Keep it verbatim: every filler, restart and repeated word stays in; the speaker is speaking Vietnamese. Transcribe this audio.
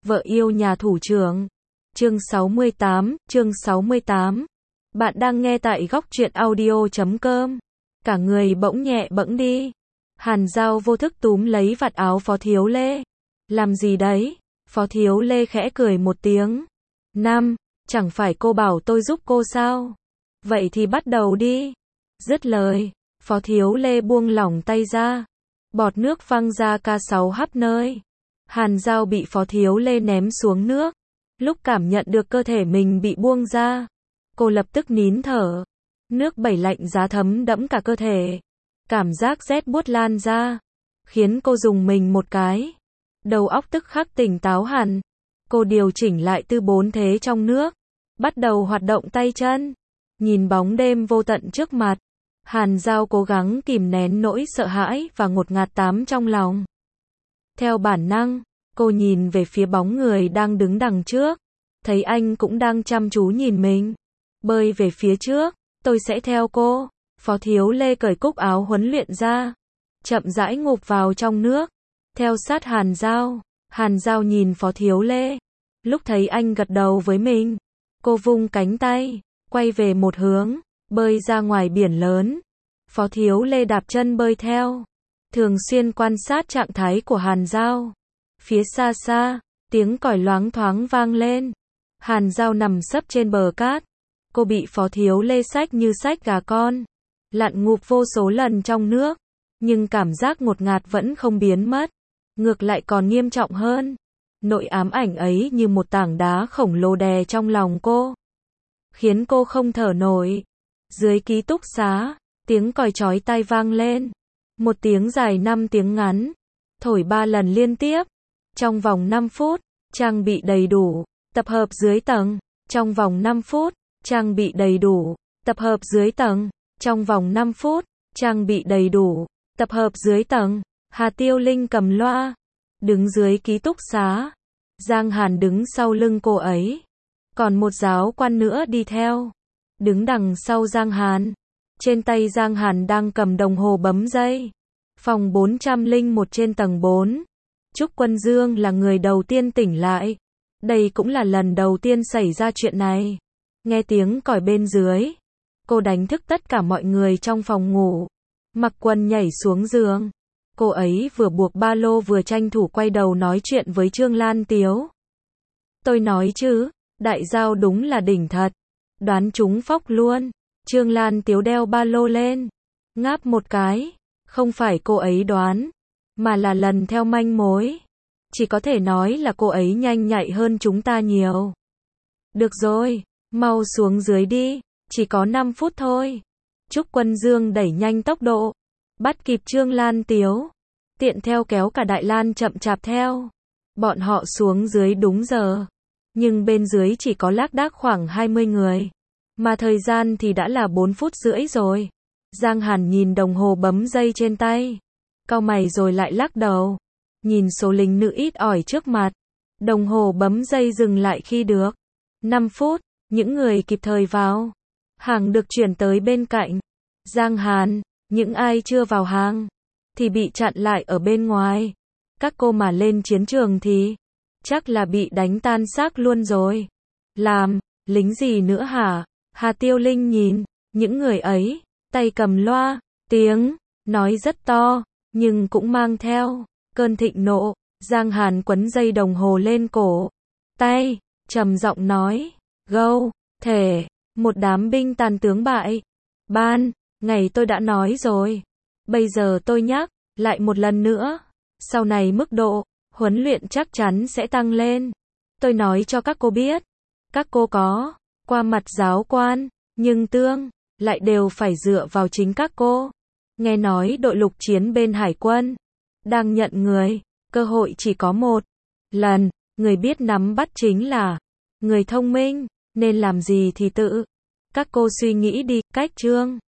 Vợ yêu nhà thủ trưởng. Chương sáu mươi tám, chương sáu mươi tám. Bạn đang nghe tại góc truyện audio chấm com. Cả người bỗng nhẹ bẫng đi. Hàn Dao vô thức túm lấy vạt áo Phó Thiếu Lê. Làm gì đấy? Phó Thiếu Lê khẽ cười một tiếng. Năm, chẳng phải cô bảo tôi giúp cô sao? Vậy thì bắt đầu đi. Dứt lời, Phó Thiếu Lê buông lỏng tay ra. Bọt nước văng ra ca sáu khắp nơi. Hàn Dao bị Phó Thiếu Lê ném xuống nước. Lúc cảm nhận được cơ thể mình bị buông ra, cô lập tức nín thở. Nước bảy lạnh giá thấm đẫm cả cơ thể. Cảm giác rét buốt lan ra, khiến cô rùng mình một cái. Đầu óc tức khắc tỉnh táo hẳn. Cô điều chỉnh lại tư bốn thế trong nước, bắt đầu hoạt động tay chân. Nhìn bóng đêm vô tận trước mặt, Hàn Dao cố gắng kìm nén nỗi sợ hãi và ngột ngạt tám trong lòng. Theo bản năng, cô nhìn về phía bóng người đang đứng đằng trước. Thấy anh cũng đang chăm chú nhìn mình. Bơi về phía trước, tôi sẽ theo cô. Phó Thiếu Lê cởi cúc áo huấn luyện ra, chậm rãi ngụp vào trong nước, theo sát Hàn Dao. Hàn Dao nhìn Phó Thiếu Lê. Lúc thấy anh gật đầu với mình, cô vung cánh tay, quay về một hướng, bơi ra ngoài biển lớn. Phó Thiếu Lê đạp chân bơi theo, thường xuyên quan sát trạng thái của Hàn Dao. Phía xa xa, tiếng còi loáng thoáng vang lên. Hàn Dao nằm sấp trên bờ cát. Cô bị Phó Thiếu Lê xách như xách gà con, lặn ngụp vô số lần trong nước, nhưng cảm giác ngột ngạt vẫn không biến mất, ngược lại còn nghiêm trọng hơn. Nỗi ám ảnh ấy như một tảng đá khổng lồ đè trong lòng cô, khiến cô không thở nổi. Dưới ký túc xá, tiếng còi chói tai vang lên. Một tiếng dài năm tiếng ngắn, thổi ba lần liên tiếp. Trong vòng năm phút, trang bị đầy đủ, tập hợp dưới tầng. Trong vòng năm phút, trang bị đầy đủ, tập hợp dưới tầng. Trong vòng năm phút, trang bị đầy đủ, tập hợp dưới tầng. Hà Tiêu Linh cầm loa, đứng dưới ký túc xá. Giang Hàn đứng sau lưng cô ấy. Còn một giáo quan nữa đi theo, đứng đằng sau Giang Hàn. Trên tay Giang Hàn đang cầm đồng hồ bấm giây. Phòng bốn trăm lẻ một trên tầng bốn. Trúc Quân Dương là người đầu tiên tỉnh lại. Đây cũng là lần đầu tiên xảy ra chuyện này. Nghe tiếng còi bên dưới, cô đánh thức tất cả mọi người trong phòng ngủ. Mặc quần nhảy xuống giường. Cô ấy vừa buộc ba lô vừa tranh thủ quay đầu nói chuyện với Trương Lan Tiếu. Tôi nói chứ, đại giao đúng là đỉnh thật. Đoán trúng phóc luôn. Trương Lan Tiếu đeo ba lô lên, ngáp một cái. Không phải cô ấy đoán, mà là lần theo manh mối. Chỉ có thể nói là cô ấy nhanh nhạy hơn chúng ta nhiều. Được rồi, mau xuống dưới đi, chỉ có năm phút thôi. Trúc Quân Dương đẩy nhanh tốc độ, bắt kịp Trương Lan Tiếu, tiện theo kéo cả Đại Lan chậm chạp theo. Bọn họ xuống dưới đúng giờ, nhưng bên dưới chỉ có lác đác khoảng hai mươi người, mà thời gian thì đã là bốn phút rưỡi rồi. Giang Hàn nhìn đồng hồ bấm giây trên tay, cau mày rồi lại lắc đầu. Nhìn số lính nữ ít ỏi trước mặt, đồng hồ bấm giây dừng lại khi được năm phút. Những người kịp thời vào hàng được chuyển tới bên cạnh Giang Hàn. Những ai chưa vào hàng thì bị chặn lại ở bên ngoài. Các cô mà lên chiến trường thì chắc là bị đánh tan xác luôn rồi. Làm lính gì nữa hả? Hà Tiêu Linh nhìn những người ấy, tay cầm loa, tiếng nói rất to, nhưng cũng mang theo cơn thịnh nộ. Giang Hàn quấn dây đồng hồ lên cổ tay, trầm giọng nói, gâu, thể, một đám binh tàn tướng bại. Ban ngày tôi đã nói rồi, bây giờ tôi nhắc lại một lần nữa. Sau này mức độ huấn luyện chắc chắn sẽ tăng lên. Tôi nói cho các cô biết, các cô có qua mặt giáo quan, nhưng tương lại đều phải dựa vào chính các cô. Nghe nói đội lục chiến bên Hải quân đang nhận người, cơ hội chỉ có một lần. Người biết nắm bắt chính là người thông minh, nên làm gì thì tự các cô suy nghĩ đi. Cách Trương